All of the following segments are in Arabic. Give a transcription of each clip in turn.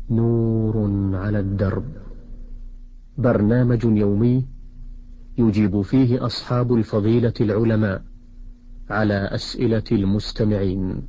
نور على الدرب، برنامج يومي يجيب فيه أصحاب الفضيلة العلماء على أسئلة المستمعين.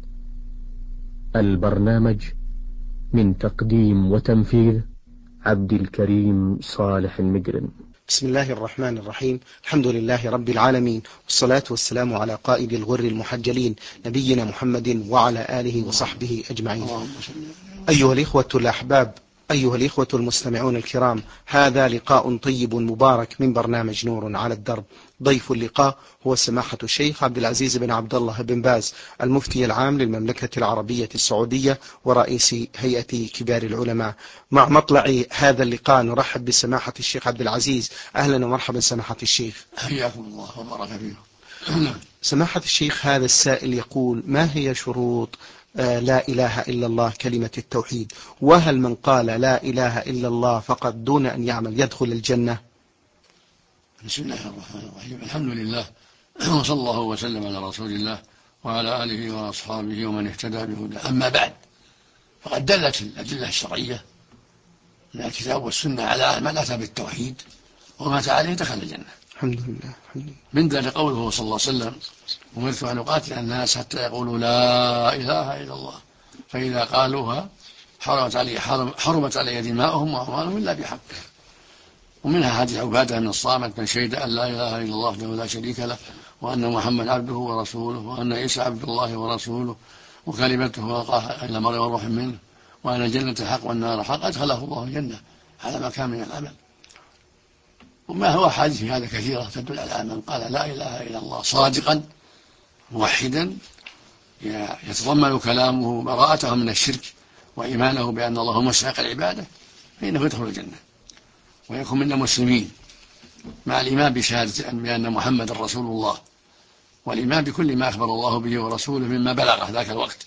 البرنامج من تقديم وتنفيذ عبد الكريم صالح المجرم. بسم الله الرحمن الرحيم. الحمد لله رب العالمين، والصلاة والسلام على قائد الغر المحجلين نبينا محمد وعلى آله وصحبه أجمعين. أيها الإخوة الأحباب، أيها الإخوة المستمعون الكرام، هذا لقاء طيب مبارك من برنامج نور على الدرب. ضيف اللقاء هو سماحة الشيخ عبد العزيز بن عبد الله بن باز، المفتي العام للمملكة العربية السعودية ورئيس هيئة كبار العلماء. مع مطلع هذا اللقاء نرحب بسماحة الشيخ عبد العزيز. أهلا ومرحبا سماحة الشيخ. حياكم الله وبارك فيكم. سماحة الشيخ، هذا السائل يقول: ما هي شروط لا إله إلا الله كلمة التوحيد؟ وهل من قال لا إله إلا الله فقط دون أن يعمل يدخل الجنة؟ بسم الله الرحمن الرحيم. الحمد لله، وصلى الله وسلم على رسول الله وعلى آله وأصحابه ومن اهتدى بهداه. أما بعد، فقد دلت الأدلة الشرعية من الكتاب والسنة على من أتى بالتوحيد ومات عليه دخل الجنة. الحمد لله. الحمد لله. من ذلك قوله صلى الله عليه وسلم: أمرت أن أقاتل الناس حتى يقولوا لا إله إلا الله، فإذا قالوها حرمت علي دماؤهم وأموالهم إلا بحق. ومنها حديث عبادة بن الصامت: من شهد أن لا إله إلا الله وحده لا شريك له وأن محمد عبده ورسوله وأن عيسى عبد الله ورسوله وكلمته ألقاها إلى مريم وروح منه وأن الجنة حق والنار حق أدخله الله الجنة على ما كان من العمل. وما هو حديث في هذا كثيرة تدل على من قال لا إله إلا الله صادقا موحدا يتضمن كلامه براءته من الشرك وإيمانه بأن الله هو مستحق العبادة، فإنه يدخل الجنة ويكون من المسلمين، مع الإيمان بشهادة بأن محمد رسول الله، والإيمان بكل ما أخبر الله به ورسوله مما بلغه ذاك الوقت.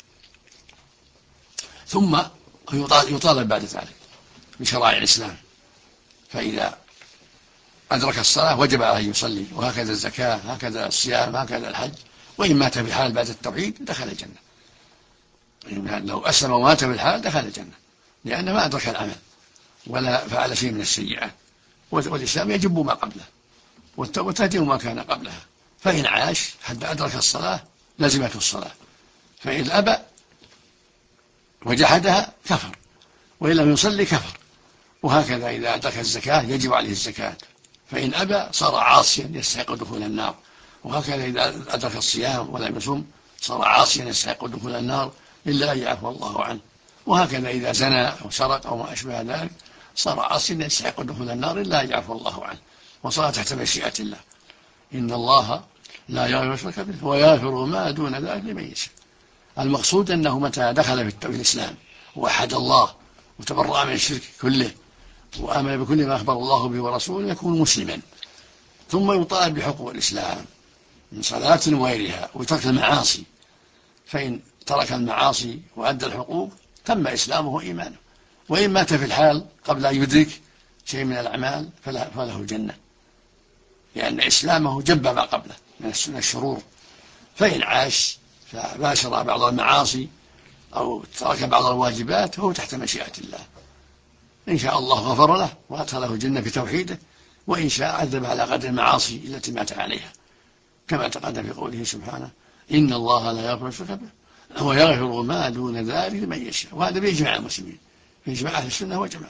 ثم يطالب بعد ذلك بشرائع الإسلام، فإذا أدرك الصلاة وجب عليه أن يصلي، وهكذا الزكاة، هكذا الصيام، هكذا الحج. وإن مات في الحال بعد التوحيد دخل الجنة. لو أسلم ومات في الحال دخل الجنة، لأنه ما أدرك العمل ولا فعل شيء من السيئات، والإسلام يجب ما قبله والتوبة تهدم ما كان قبلها. فإن عاش حتى أدرك الصلاة لزمته الصلاة، فإن أبى وجحدها كفر، وإن لم يصلي كفر. وهكذا إذا أدرك الزكاة يجب عليه الزكاة، فإن أبى صار عاصيا يستحق دخول النار. وهكذا إذا أدرك الصيام ولم يصم صار عاصيا يستحق دخول النار إلا أن يعفو الله عنه. وهكذا إذا زنى أو سرق أو ما أشبه ذلك صار عاصيا يستحق دخول النار إلا أن يعفو الله عنه، وصار تحت مشيئة الله. إن الله لا يغفر الشرك به ويغفر ما دون ذلك لمن يشاء. المقصود أنه متى دخل في الإسلام ووحد الله وتبرأ من الشرك كله وآمن بكل ما أخبر الله به ورسوله يكون مسلما. ثم يطالب بحقوق الإسلام من صلاة وغيرها وترك المعاصي، فإن ترك المعاصي وأدى الحقوق تم إسلامه وإيمانه. وإن مات في الحال قبل أن يدرك شيء من الأعمال فله الجنة، لأن إسلامه جب ما قبله من الشرور. فإن عاش فباشر بعض المعاصي أو ترك بعض الواجبات فهو تحت مشيئة الله. إن شاء الله غفر له وأدخله الجنة بتوحيده، وإن شاء عذب على قدر المعاصي التي مات عليها، كما تقدم في قوله سبحانه: إن الله لا يغفر الشرك به ويغفر ما دون ذلك لمن يشاء. وهذا بإجماع المسلمين، بإجماع أهل السنة والجماعة.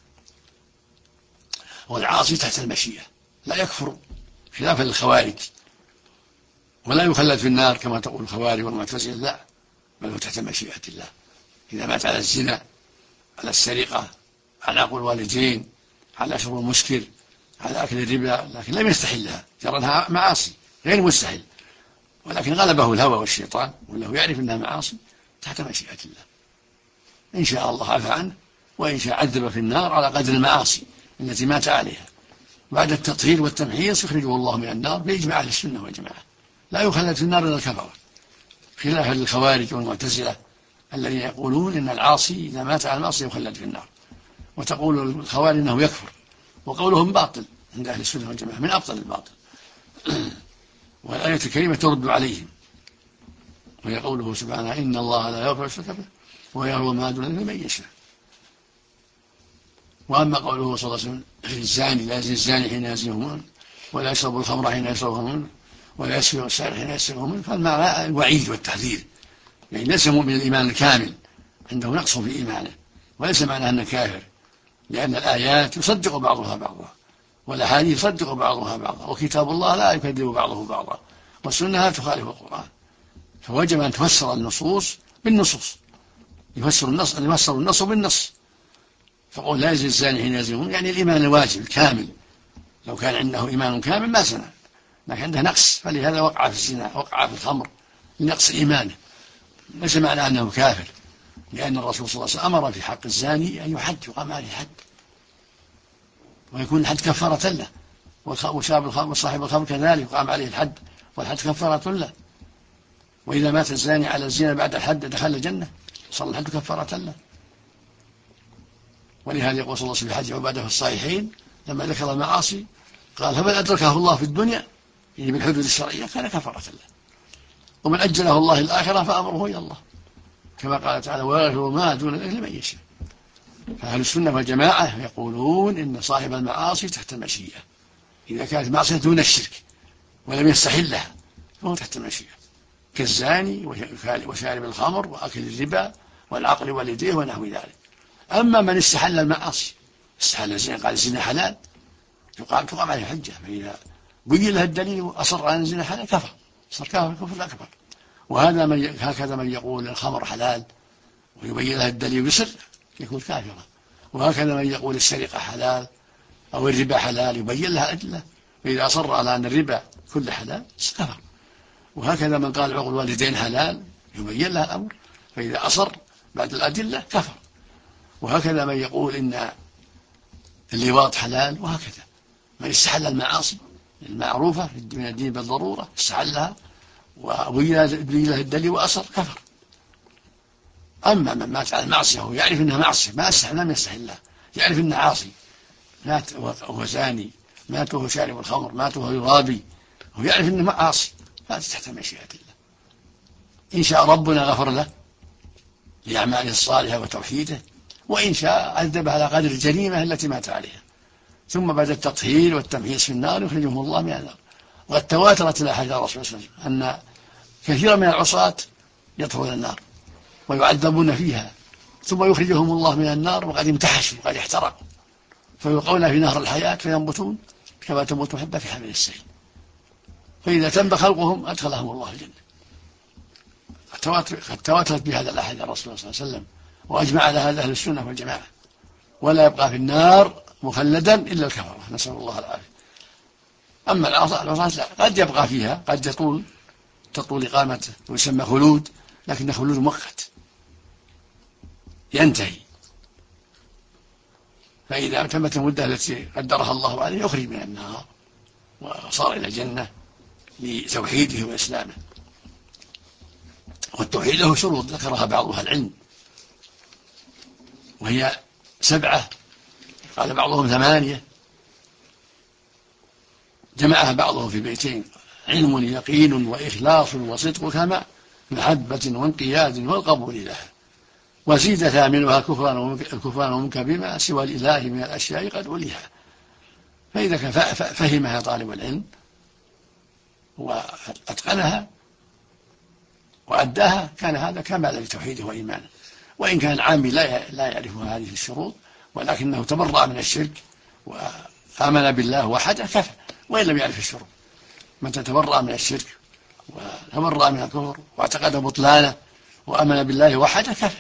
والعاصي تحت المشيئة لا يكفر خلافا للخوارج، ولا يخلد في النار كما تقول الخوارج والمعتزلة، لا، بل هو تحت مشيئة الله. إذا مات على الزنا، على السرقة، على عقول الوالدين، على شرب المسكر، على أكل الربا، لكن لم يستحلها، ترى أنها معاصي غير مستحيل، ولكن غلبه الهوى والشيطان وله يعرف أنها معاصي، تحت مشيئة الله. إن شاء الله عفى عنه، وإن شاء عذب في النار على قدر المعاصي التي مات عليها. بعد التطهير والتمحيص يخرجه الله من النار بإجماع أهل السنة والجماعة، لا يخلد في النار إلا الكفرة، خلافا للخوارج والمعتزلة الذين يقولون إن العاصي إذا مات على المعصية يخلد في النار، وتقول الخوارج إنه يكفر، وقولهم باطل عند أهل السنة والجماعة، من أبطل الباطل. والآية الكريمة ترد عليهم، وهي قوله سبحانه: إن الله لا يغفر الشرك به ويغفر ما دون ذلك لمن يشاء. وأما قوله صلى الله عليه وسلم في الزاني لا يزني الزاني حين يزني ولا يشرب الخمر حين يشربها ولا يسفه السارق حين يسفه فالمعنى الوعيد والتحذير، يعني ليس مؤمن الإيمان الكامل، عنده نقص في إيمانه، وليس معناه أنه كافر، لأن الآيات يصدق بعضها بعضا والأحاديث يصدق بعضها بعضا، وكتاب الله لا يكذب بعضه بعضا، والسنة لا تخالف القرآن، فوجب أن تفسر النصوص بالنصوص، يفسر النص بالنص. فقول لا يزني الزاني حين يزني يعني الإيمان الواجب الكامل، لو كان عنده إيمان كامل ما زنى، لكن عنده نقص، فلهذا وقع في الزنا وقع في الخمر لنقص إيمانه، ليس معنى أنه كافر، لأن الرسول صلى الله عليه وسلم أمر في حق الزاني أن يحد، يقام عليه حد، ويكون الحد كفارة له، وصاحب الخمر كذلك يقام عليه الحد، والحد كفارة له، وإذا مات الزاني على الزنا بعد الحد دخل الجنة، صار الحد كفارة له. ولهذا يقول صلى الله عليه وسلم في حديث عبادة في الصحيحين لما ذكر المعاصي قال فمن أدركه الله في الدنيا يعني بالحدود الشرعية كان كفارة له، ومن أجله الله الآخرة فأمره إلى الله، كما قال تعالى ويغفر ما دون ذلك لمن يشاء. فأهل السنة والجماعة يقولون إن صاحب المعاصي تحت المشيئة، إذا كانت معصية دون الشرك ولم يستحلها فهو تحت المشيئة، كالزاني وشارب الخمر وأكل الربا والعقل واليديه ونحو ذلك. أما من استحل المعاصي، استحل الزنا قال الزنا حلال، تقام عليه حجة، فإذا بين له الدليل وأصر على الزنا حلال كفر، صار كافر كفر أكبر. هكذا من يقول الخمر حلال ويبين له الدليل يسر يكون كافرا، وهكذا من يقول السرقة حلال أو الربا حلال يبين لها أدلة، فإذا أصر على أن الربا كل حلال كفر. وهكذا من قال عقوق الوالدين حلال يبين لها الأمر، فإذا أصر بعد الأدلة كفر. وهكذا من يقول إن اللواط حلال، وهكذا من استحل المعاصي المعروفة من الدين بالضرورة استحلها وبين له الدليل وأصر كفر. أما من مات على المعصية وهو يعرف أنها معصية لم يستحلها، يعرف أنها عاصي، مات وهو زاني، مات وهو شارب الخمر، مات وهو يرابي، وهو يعرف أنه عاصي، فهذا تحت مشيئة الله، إن شاء ربنا غفر له لأعماله الصالحة وتوحيده، وإن شاء عذبه على قدر الجريمة التي مات عليها، ثم بعد التطهير والتمحيص في النار يخرجهم الله من النار. وقد تواترت الأحاديث عن الرسول صلى الله عليه وسلم أن كثيرا من العصاة يدخلون النار ويعذبون فيها، ثم يخرجهم الله من النار وقد امتحشوا وقد احترقوا، فيلقون في نهر الحياة فينبتون كما تنبت حبة في حمل السيل، فإذا تم خلقهم أدخلهم الله الجنة. قد تواترت بهذا الأحاديث عن الرسول صلى الله عليه وسلم، وأجمع على هذا أهل السنة والجماعة، ولا يبقى في النار مخلدا إلا الكفرة، نسأل الله العافية. أما العصاة لا، قد يبقى فيها، قد تطول إقامته ويسمى خلود، لكن خلود مؤقت ينتهي، فإذا تمت المدة التي قدرها الله عليه يخرج من النار وصار إلى الجنة لتوحيده وإسلامه. والتوحيد له شروط ذكرها بعض أهل العلم، وهي 7، قال بعضهم 8، جمعها بعضهم في بيتين: علم يقين وإخلاص وصدق كما محبة وانقياد والقبول لها، وزيد ثامنها الكفران ومنك بما سوى الإله من الأشياء قد أوليها. فإذا فهمها طالب العلم وأتقنها وأداها كان هذا كمال لتوحيده وإيمانه. وإن كان العامي لا يعرف هذه الشروط ولكنه تبرأ من الشرك وآمن بالله وحده كفى، وإن لم يعرف الشروط. من تتبرأ من الشرك وتبرأ من الكفر واعتقد بطلانه وآمن بالله وحده كفى.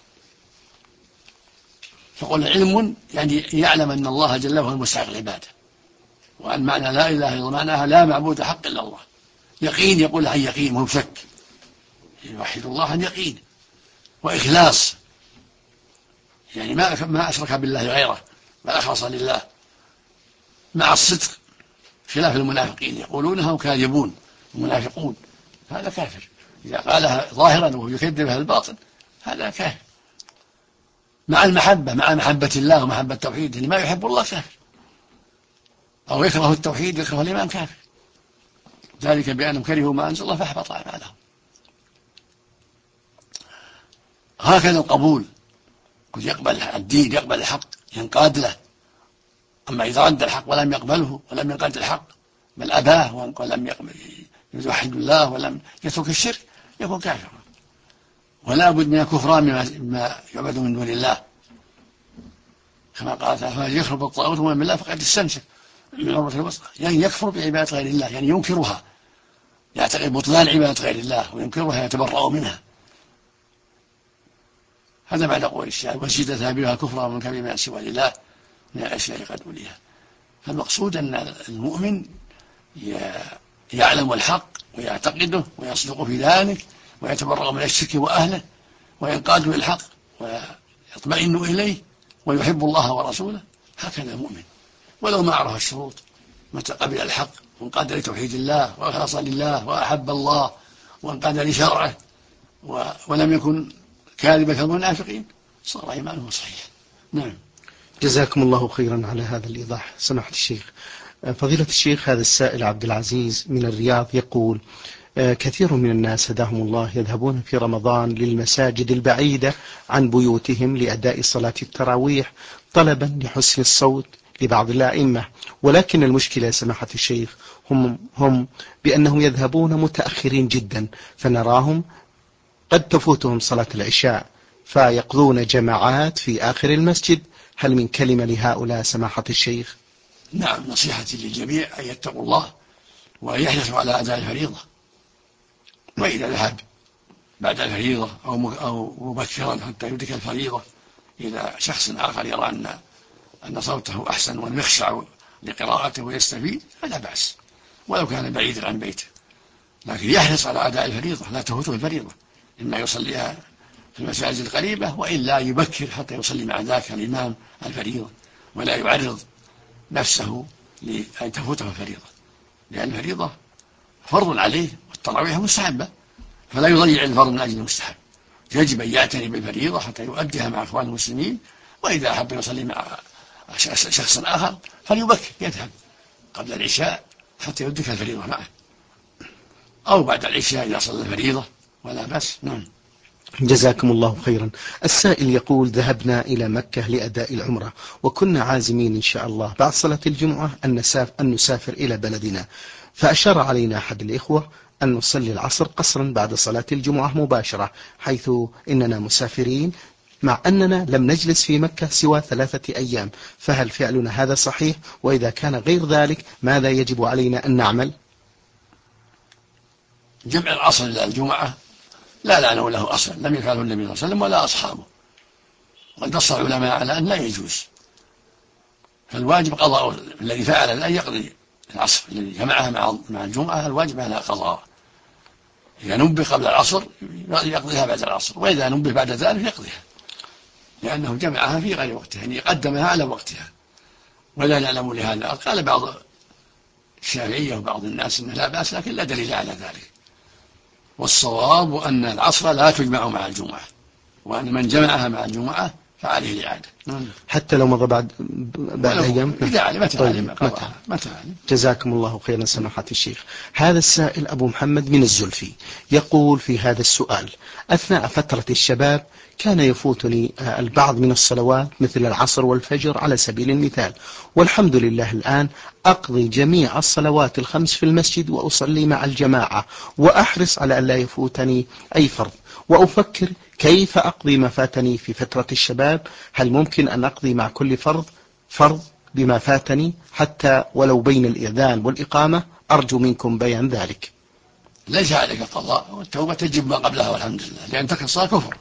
فقل علم يعني يعلم أن الله جل وعلا مستحق العبادة، وأن معنى لا إله إلا الله معناها لا معبود حق إلا الله. يقين يقول عن يقين وهو شك، يوحد الله عن يقين. وإخلاص يعني ما أشرك بالله غيره بل أخلص لله، مع الصدق، خلاف المنافقين يقولونها وكاذبون المنافقون، هذا كافر. إذا قالها ظاهرا وهو يكذبها الباطن هذا كافر. مع المحبة، مع محبة الله ومحبة التوحيد، اللي ما يحب الله كافر، أو يكره التوحيد يكره الإيمان كافر، ذلك بأنهم كرهوا ما أنزل الله فأحبط أعمالهم. هكذا القبول، قد يقبل الدين، يقبل الحق، ينقاد له. أما إذا رد الحق ولم يقبله ولم ينقاد الحق بل أباه ولم يوحد الله ولم يترك الشرك يكون كافرا. ولا بد من الكفران مما يعبد من دون الله، كما قال تعالى يكفر بالطاغوت ومن بالله فقد استمسك من عروة الوثقى، يعني يكفر بعبادة غير الله، يعني ينكرها، يعتقد بطلان عبادة غير الله وينكرها يتبرأ منها. هذا معنى قول الشاعر وزيد ثابتها كفرا ومن كبير من سوى لله من الأشياء قد أوليها. فالمقصود أن المؤمن يعلم الحق ويعتقده ويصدق في ذلك ويتبرأ من الشرك وأهله وينقاد للحق ويطمئن إليه ويحب الله ورسوله. هكذا المؤمن ولو ما عرف الشروط، متى قبل الحق وانقاد لتوحيد الله وأخلص لله وأحب الله وانقاد لشرعه ولم يكن كاذبا كالمنافقين صار إيمانه صحيح. نعم. جزاكم الله خيرا على هذا الإيضاح سماحة الشيخ. فضيلة الشيخ، هذا السائل عبد العزيز من الرياض يقول: كثير من الناس هداهم الله يذهبون في رمضان للمساجد البعيدة عن بيوتهم لأداء صلاة التراويح طلبا لحسن الصوت لبعض الأئمة، ولكن المشكلة سماحة الشيخ هم بأنهم يذهبون متأخرين جدا، فنراهم قد تفوتهم صلاة العشاء فيقضون جماعات في آخر المسجد. هل من كلمة لهؤلاء سماحة الشيخ؟ نعم، نصيحتي للجميع أن يتقوا الله ويحرصوا على أداء الفريضة، وإذا ذهب بعد الفريضة أو مبكرا حتى يدرك الفريضة، إذا شخص آخر يرى أن صوته أحسن ويخشع لقراءته ويستفيد فلا بأس ولو كان بعيدا عن بيته، لكن يحرص على أداء الفريضة لا تفوته الفريضة، إما يصليها في المساجد القريبة وإلا يبكر حتى يصلي مع ذاك الإمام الفريضة، ولا يعرض نفسه لأن تفوته الفريضة، لأن الفريضة فرض عليه والتراويح مستحبة، فلا يضيع الفرض من أجل المستحب، يجب أن يعتني بالفريضة حتى يؤديها مع أخوان المسلمين. وإذا أحب يصلي مع شخص آخر فليبكر، يذهب قبل العشاء حتى يدرك الفريضة معه، أو بعد العشاء إذا صلى الفريضة ولا بأس. نعم. جزاكم الله خيرا. السائل يقول: ذهبنا إلى مكة لأداء العمرة وكنا عازمين إن شاء الله بعد صلاة الجمعة أن نسافر إلى بلدنا، فأشار علينا أحد الإخوة أن نصلي العصر قصرا بعد صلاة الجمعة مباشرة، حيث إننا مسافرين مع أننا لم نجلس في مكة سوى 3 أيام، فهل فعلنا هذا صحيح؟ وإذا كان غير ذلك ماذا يجب علينا أن نعمل؟ جمع العصر إلى الجمعة لا لعنه له أصلا، لم يفعله النبي صلى الله عليه وسلم ولا أصحابه، وقد نص العلماء على أن لا يجوز، فالواجب قضاء الذي فعل أن يقضي العصر الذي جمعها مع الجمعة، الواجب على قضاء. إذا نبه قبل العصر يقضيها بعد العصر، وإذا نبه بعد ذلك يقضيها، لأنه جمعها في غير وقتها، يعني قدمها على وقتها، ولا نعلم لهذا. قال بعض الشافعية وبعض الناس إنه لا بأس، لكن لا دليل على ذلك، والصواب أن العصر لا تجمع مع الجمعة، وأن من جمعها مع الجمعة فعليه الإعادة حتى لو مضى بعد أيام. إذا علم متى. جزاكم الله خيرا سماحة الشيخ. هذا السائل أبو محمد من الزلفي يقول في هذا السؤال: أثناء فترة الشباب كان يفوتني البعض من الصلوات مثل العصر والفجر على سبيل المثال، والحمد لله الآن أقضي جميع الصلوات ال5 في المسجد وأصلي مع الجماعة، وأحرص على أن لا يفوتني أي فرض، وأفكر كيف أقضي ما فاتني في فترة الشباب. هل ممكن أن أقضي مع كل فرض بما فاتني حتى ولو بين الإذان والإقامة؟ أرجو منكم بيان ذلك. ليس عليك قضاء، والتوبة تجب ما قبلها والحمد لله، لأن ترك الصلاة كفر،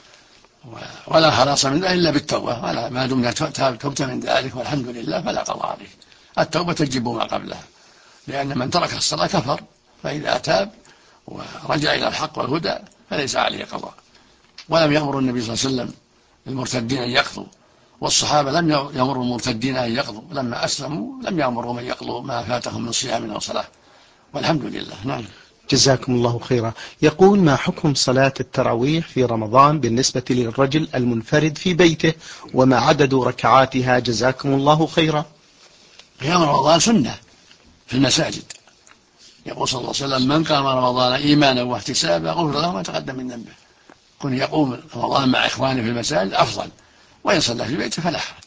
ولا خلاص منه إلا بالتوبة، ولا ما دمنا تبت من ذلك والحمد لله فلا قضاء عليه. التوبة تجب ما قبلها، لأن من ترك الصلاة كفر، فإذا تاب ورجع إلى الحق والهدى فليس عليه قضاء. ولم يأمر النبي صلى الله عليه وسلم المرتدين أن يقضوا، والصحابة لم يأمروا المرتدين أن يقضوا، لما أسلموا لم يأمروا من يقضوا ما فاتهم من صيام أو صلاة، والحمد لله. نعم. جزاكم الله خيرا. يقول: ما حكم صلاة التراويح في رمضان بالنسبة للرجل المنفرد في بيته، وما عدد ركعاتها؟ جزاكم الله خيرا. قيام رمضان سنة في المساجد، يقول صلى الله عليه وسلم: من قام رمضان إيمانا واحتسابا غفر له ما تقدم من ذنبه. كن يقوم رمضان مع إخوانه في المساجد أفضل وإن صلى في بيته فلا حرج،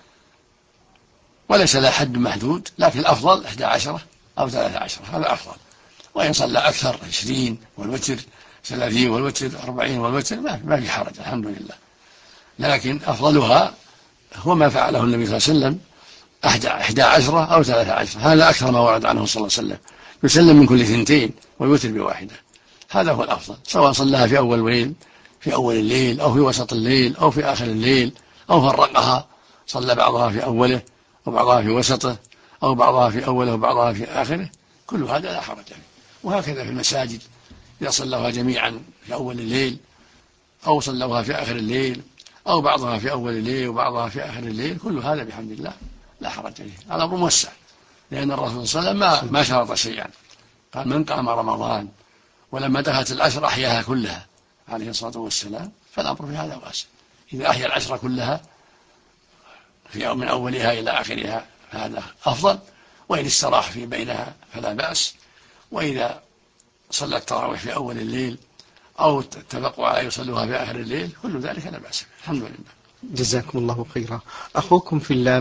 وليس لا حد محدود، لكن الأفضل 11 أو 13 هذا أفضل. وإن صلى أكثر 20 والوتر 30 والوتر 40 والوتر ما في حرج الحمد لله، لكن أفضلها هو ما فعله النبي صلى الله عليه وسلم 11 أو 13. هذا أكثر ما ورد عنه صلى الله عليه وسلم، يسلم من كل 2 ويوتر بواحدة. هذا هو الأفضل، سواء صلىها في أول الليل أو في وسط الليل أو في آخر الليل، أو فرقها صلى بعضها في أوله وبعضها في وسطه، أو بعضها في أوله وبعضها في آخره، كل هذا لا حرج فيه. وهكذا في المساجد إذا صلوها جميعا في أول الليل أو صلوها في آخر الليل، أو بعضها في أول الليل وبعضها في آخر الليل، كل هذا بحمد الله لا حرج فيه. هذا أمر موسع، لأن الرسول صلى الله عليه وسلم ما شرط شيئا، قال من قام رمضان، ولما دخلت العشر أحياها كلها عليه الصلاة والسلام، فالأمر في هذا واسع. إذا أحيا العشر كلها من أولها إلى آخرها هذا أفضل، وإن استراح في بينها فلا بأس. وإذا صلى التراويح في أول الليل أو اتفقوا على يصلوها في آخر الليل، كل ذلك لا بأس، الحمد لله. جزاكم الله خيرا. أخوكم في الله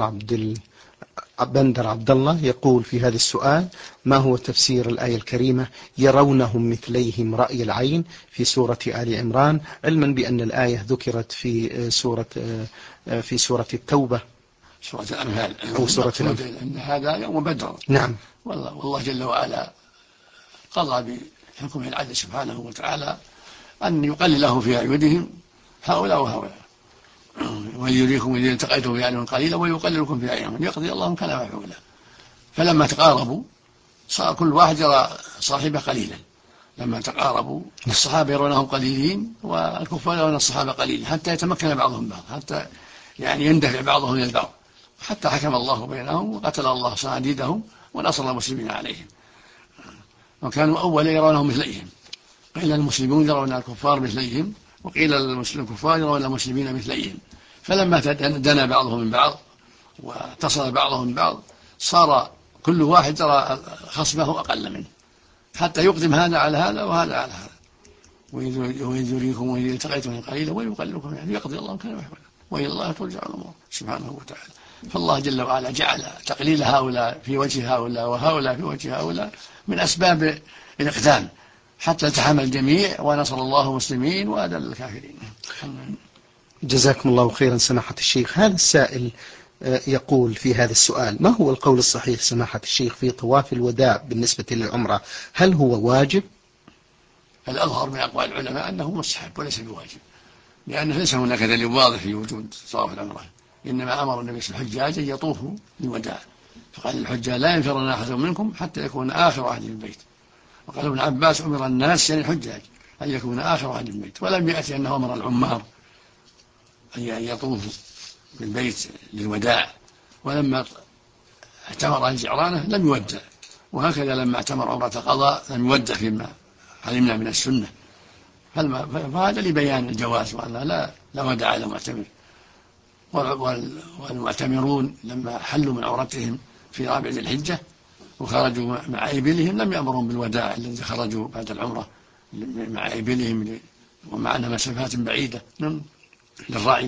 بندر عبد الله يقول في هذا السؤال: ما هو تفسير الآية الكريمة يرونهم مثليهم رأي العين في سورة آل عمران، علما بأن الآية ذكرت في سورة التوبة، سورة الأنفال أو سورة الأنفال، أن هذا يوم بدر. نعم. والله جل وعلا قضى بحكمه العدل سبحانه وتعالى أن يقلله في أعينهم هؤلاء وهؤلاء، ويريكم إذ التقيتم في أعين قليلا ويقللكم في أعينهم يقضي الله كان مفعولا. فلما تقاربوا صار كل واحد يرى صاحبه قليلا. لما تقاربوا الصحابة يرونهم قليلين والكفار يرون الصحابة قليلين، حتى يتمكن بعضهم بعض، حتى يعني يندفع بعضهم إلى البعض، حتى حكم الله بينهم وقتل الله صناديدهم ونصر المسلمين عليهم. وكانوا أولا يرونهم مثليهم، قيل المسلمون يرون الكفار مثليهم، وقيل الكفار يرون المسلمين مثليهم. فلما دنا بعضهم من بعض واتصل بعضهم من بعض، صار كل واحد يرى خصمه أقل منه، حتى يقدم هذا على هذا وهذا على هذا. وإذ يريكم وإذ التقيتم قليلا ويقللكم، يعني يقضي الله كان مفعولا، وإلى الله ترجع الأمور سبحانه وتعالى. فالله جل وعلا جعل تقليل هؤلاء في وجه هؤلاء وهؤلاء في وجه هؤلاء من أسباب الإقدام، حتى التحم الجميع ونصر الله المسلمين وأذل الكافرين. جزاكم الله خيرا سماحة الشيخ. هذا السائل يقول في هذا السؤال: ما هو القول الصحيح سماحة الشيخ في طواف الوداع بالنسبة للعمرة؟ هل هو واجب؟ الأظهر من أقوال العلماء أنه مستحب وليس بواجب، لأنه ليس هناك دليل واضح في وجود طواف العمرة، إنما أمر النبي صلى الله عليه وسلم الحجاج أن يطوفوا بالوداع، فقال الحجاج لا ينفرن أحد منكم حتى يكون آخر عهد البيت. وقال ابن عباس أمر الناس يعني الحجاج أن يكون آخر عهد البيت، ولم يأتي أنه أمر العمار أن يطوفوا بالبيت للوداع. ولما اعتمر الجعرانة لم يودع، وهكذا لما اعتمر عمرة قضاء لم يودع فيما علمنا من السنة. فهذا لبيان الجواز وأن لا وداع للمعتمر. والمعتمرون لما حلوا من عمرتهم في رابع ذي الحجة وخرجوا مع إبلهم لم يأمرهم بالوداع الذي خرجوا بعد العمرة مع إبلهم، ومع أنها مسافات بعيدة للرعي.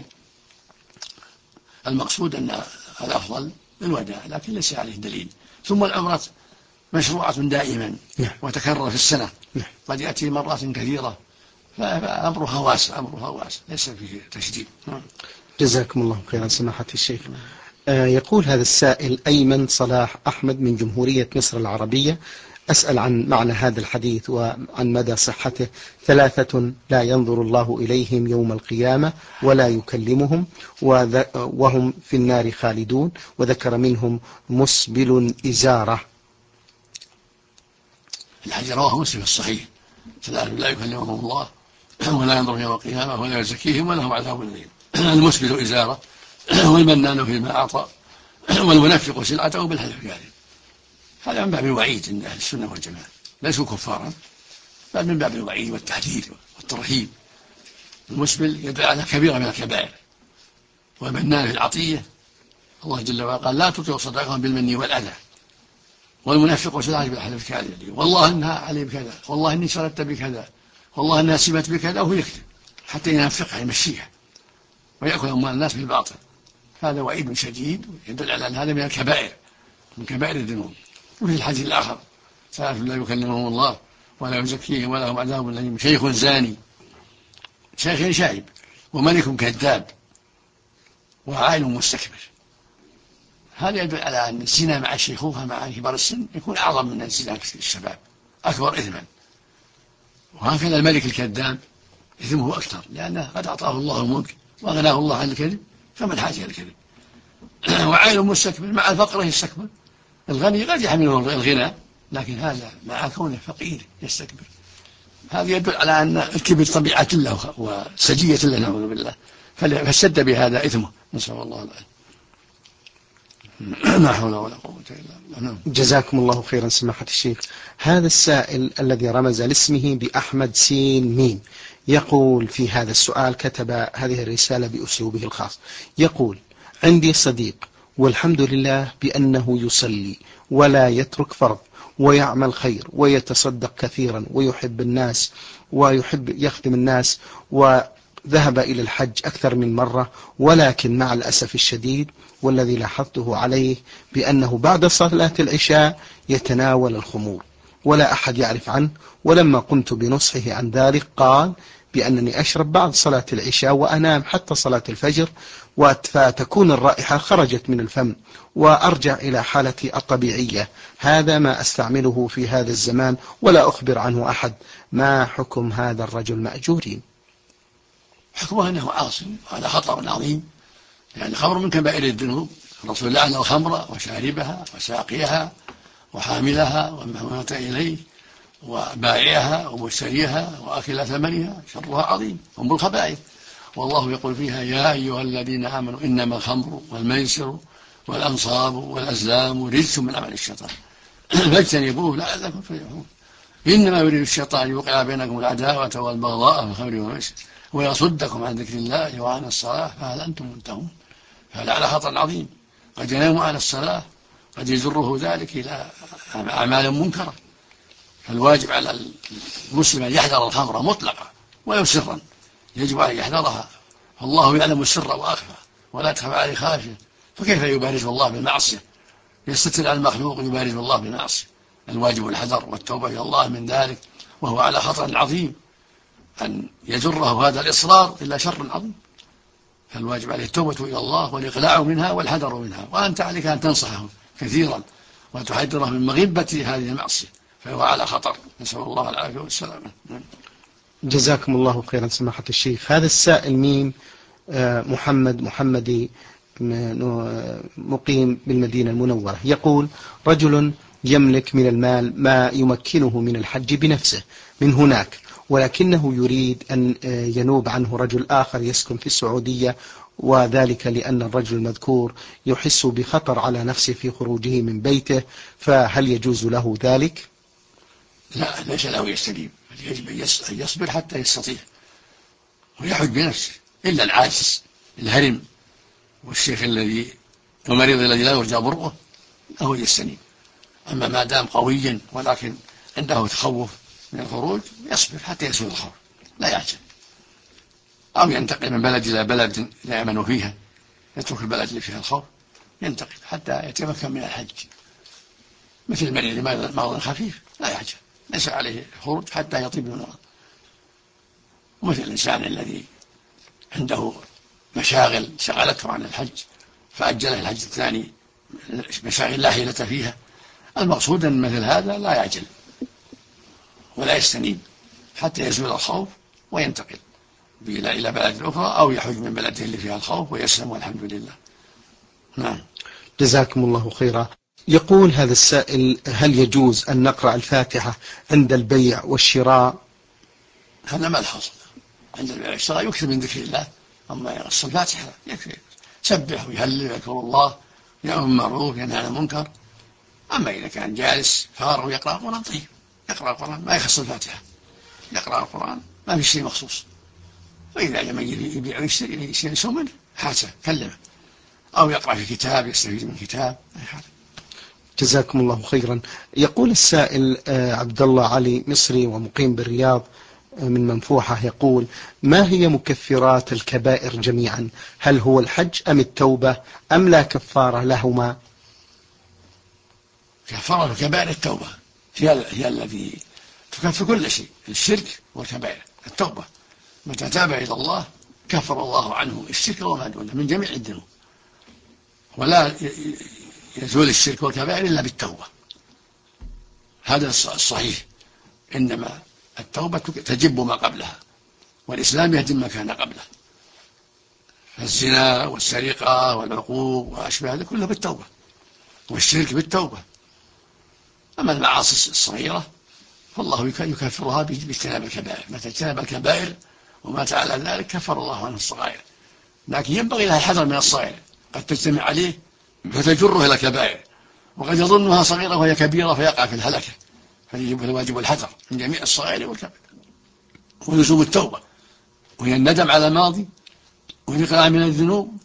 المقصود أن الأفضل الوداع، لكن ليس عليه دليل. ثم العمرة مشروعة دائما وتكرر في السنة، قد يأتي مرات كثيرة، فأمرها واسع ليس فيه تشديد. جزاكم الله خيرا سماحة الشيخ. يقول هذا السائل أيمن صلاح أحمد من جمهورية مصر العربية: أسأل عن معنى هذا الحديث وعن مدى صحته. 3 لا ينظر الله إليهم يوم القيامة ولا يكلمهم وهم في النار خالدون، وذكر منهم مسبل إزارة. الحديث رواه مسلم في الصحيح: 3 لا يكلمهم الله ولا ينظر يوم القيامة ولا يزكيهم ولهم عذاب أليم: المسبل إزارة، والمنان فيما أعطى، والمنفق سلعته بالحلف الكاذب. هذا من باب الوعيد عند أهل السنة والجماعة، ليسوا كفارا، بل من باب الوعيد والتحذير والترهيب. المسبل يدعى على كبيرة من الكبائر. والمنان في العطية، الله جل وعلا قال: لا تطيعوا صدقهم بالمن والأذى. والمنفق سلعته بالحلف الكاذب: والله إنها علي بكذا، والله إني شردت بكذا، والله إنها سمت بكذا، وهو يكذب حتى ينفقها يمشيها. ويأكل أموال الناس بالباطل. هذا وعيد شديد يدل على أن هذا من الكبائر، من كبائر الذنوب. وفي الحديث الآخر: ثلاث لا يكلمهم الله ولا يزكيهم ولهم عذاب أليم: شيخ زاني، شيخ شايب، وملك كذاب، وعالم مستكبر. هذا يدل على أن الزنا مع الشيخوخة مع كبار السن يكون أعظم من الزنا في الشباب، أكبر إثما. وهكذا الملك الكذاب إثمه أكثر، لأنه قد أعطاه الله الملك وأغناه الله عن الكذب، فمن حاجة إلى الكذب. وعالم مستكبر، مع الفقر يستكبر. الغني قد يحمله الغنى، لكن هذا مع كونه فقير يستكبر. هذا يدل على أن الكبر طبيعة له وسجية له، نعوذ بالله، فاشتد بهذا إثمه، نسأل الله العافية. لا حول ولا قوة إلا بالله. جزاكم الله خيرا سماحة الشيخ. هذا السائل الذي رمز لاسمه بأحمد سين ميم يقول في هذا السؤال، كتب هذه الرسالة بأسلوبه الخاص، يقول: عندي صديق والحمد لله بأنه يصلي ولا يترك فرض ويعمل خير ويتصدق كثيرا ويحب الناس ويحب يخدم الناس، وذهب إلى الحج أكثر من مرة، ولكن مع الأسف الشديد والذي لاحظته عليه بأنه بعد صلاة العشاء يتناول الخمور ولا أحد يعرف عنه. ولما قمت بنصحه عن ذلك قال بأنني أشرب بعد صلاة العشاء وأنام حتى صلاة الفجر، فتكون الرائحة خرجت من الفم وأرجع إلى حالتي الطبيعية. هذا ما أستعمله في هذا الزمان ولا أخبر عنه أحد. ما حكم هذا الرجل مأجورين؟ حكمه أنه عاصي، وهذا خطر عظيم، يعني الخمر من كبائر الذنوب. الرسول لعن الخمر وشاربها وساقيها وحاملها ومن إليه وبائعها ومشتريها وأكل ثمنها، شرها عظيم، هم الخبائث. والله يقول فيها: يا أيها الذين آمنوا إنما الخمر والميسر والأنصاب والأزلام رجس من عمل الشيطان فاجتنبوه لعلكم تفلحون. إنما يريد الشيطان يوقع بينكم العداوة والبغضاء في الخمر والميسر ويصدكم عن ذكر الله وعن الصلاة فهل أنتم منتهون. فهذا على خطر عظيم، قد ينام عن الصلاة، قد يجره ذلك إلى أعمال منكرة. فالواجب على المسلم أن يحذر الخمر مطلقا ولو سرا، يجب أن يحذرها، فالله يعلم السر وأخفى ولا تخفى عليه خافية. فكيف يبارز الله بالمعصية؟ يستتر على المخلوق يبارز الله بالمعصية. الواجب الحذر والتوبة إلى الله من ذلك، وهو على خطر عظيم أن يجره هذا الإصرار إلى شر عظيم. فالواجب عليه التوبة إلى الله والإقلاع منها والحذر منها، وأنت عليك أن تنصحه كثيرا وتحذره من مغبة هذه المعصية، فهو على خطر، نسأل الله العافية والسلامة. جزاكم الله خيرا سماحة الشيخ. هذا السائل ميم محمدي مقيم بالمدينة المنورة يقول: رجل يملك من المال ما يمكنه من الحج بنفسه من هناك، ولكنه يريد أن ينوب عنه رجل آخر يسكن في السعودية، وذلك لأن الرجل المذكور يحس بخطر على نفسه في خروجه من بيته، فهل يجوز له ذلك؟ لا، ليس له يستجيب، يجب أن يصبر حتى يستطيع ويحج بنفسه، إلا العاجز الهرم والشيخ الذي ومريض الذي لا يرجى برؤه له يستنيب. أما ما دام قويا ولكن عنده تخوف من الخروج يصبر حتى يزول الخوف، لا يعجل، أو ينتقل من بلد إلى بلد لا يأمن فيها، يترك البلد اللي فيها الخوف، ينتقل حتى يتمكن من الحج. مثل المريض مرض خفيف لا يعجل، ليس عليه خروج حتى يطيب المرض. ومثل الإنسان الذي عنده مشاغل شغلته عن الحج فأجله الحج الثاني، مشاغل لا حيلة فيها. المقصود أن مثل هذا لا يعجل ولا يستنيب حتى يزول الخوف وينتقل إلى بلد أخرى، أو يحج من بلده اللي فيها الخوف ويسلم والحمد لله. نعم. جزاكم الله خيرا. يقول هذا السائل: هل يجوز أن نقرأ الفاتحة عند البيع والشراء؟ هذا ملحظ، عند البيع والشراء يكثر من ذكر الله، أما يقص الفاتحة يكفي، سبح ويهلل ويذكر الله، يأمر بالمعروف ينهى عن المنكر. أما إذا كان جالس فارغ ويقرأ القرآن، طيب يقرأ القرآن، ما يخص الفاتحة، يقرأ القرآن ما في شيء مخصوص. وإذا لم يبيع ويشتري يسوي منه حاسة كلمه، أو يقرأ في كتاب يستفيد من كتاب. جزاكم الله خيرا. يقول السائل عبد الله علي مصري ومقيم بالرياض: من منفوحة يقول: ما هي مكفرات الكبائر جميعا؟ هل هو الحج أم التوبة أم لا كفارة لهما؟ كفارة الكبائر التوبة هي التي تكفر كل شيء، الشرك والكبائر. التوبة متى تاب إلى الله كفر الله عنه الشرك وما دونه من جميع الذنوب، ولا يزول الشرك والكبائر إلا بالتوبة. هذا الصحيح، إنما التوبة تجب ما قبلها، والإسلام يهدم ما كان قبله، الزنا والسرقة والعقوق وأشبه هذا كله بالتوبة، والشرك بالتوبة. أما المعاصي الصغيرة فالله يكفرها باجتناب الكبائر، متى اجتنب الكبائر ومات على ذلك كفر الله عنه الصغائر. لكن ينبغي لها الحذر من الصغائر، قد تجتمع عليه فتجره إلى كبائر، وقد يظنها صغيرة وهي كبيرة فيقع في الهلكة. فيجب الواجب الحذر من جميع الصغائر والكبائر، ولزوم التوبة، وهي الندم على الماضي والإقلاع من الذنوب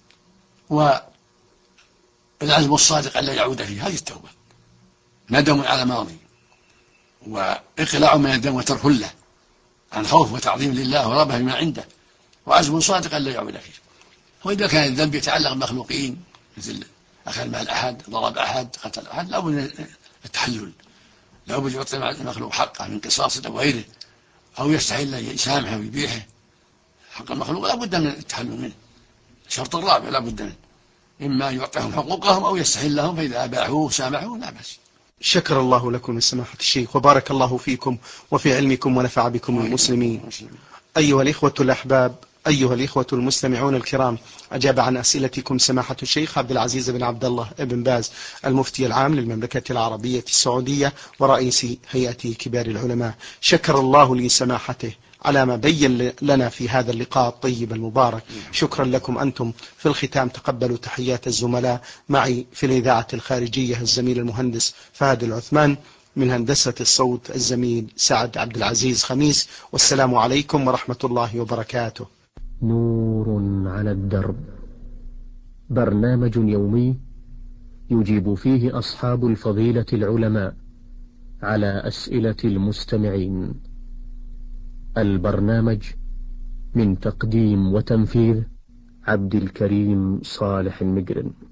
والعزم الصادق أن لا يعود فيه. هذه التوبة، ندم على ماضي وإقلاع من الذنب وترك له عن خوف وتعظيم لله ورغبة بما عنده، وعزم صادق أن لا يعود فيه. وإذا كان الذنب يتعلق بالمخلوقين مثل أخذ مال أحد، ضرب أحد، قتل أحد، لا بد من التحلل، لا بد يعطي المخلوق حقه من قصاص أو غيره، أو يستحل يسامحه ويبيحه. حق المخلوق لا بد من التحلل منه. الشرط الرابع لا بد منه، إما يعطيهم حقوقهم أو يستحلهم، فإذا أباحوه وسامحوه لا بأس. شكر الله لكم من سماحة الشيخ، وبارك الله فيكم وفي علمكم ونفع بكم المسلمين. أيها الإخوة الأحباب، أيها الإخوة المستمعون الكرام، أجاب عن أسئلتكم سماحة الشيخ عبد العزيز بن عبد الله بن باز، المفتي العام للمملكة العربية السعودية ورئيس هيئة كبار العلماء. شكر الله لسماحته على ما بين لنا في هذا اللقاء الطيب المبارك. شكرا لكم أنتم. في الختام تقبلوا تحيات الزملاء معي في الإذاعة الخارجية الزميل المهندس فهد العثمان، من هندسة الصوت الزميل سعد عبد العزيز خميس، والسلام عليكم ورحمة الله وبركاته. نور على الدرب، برنامج يومي يجيب فيه أصحاب الفضيلة العلماء على أسئلة المستمعين. البرنامج من تقديم وتنفيذ عبد الكريم صالح المقرن.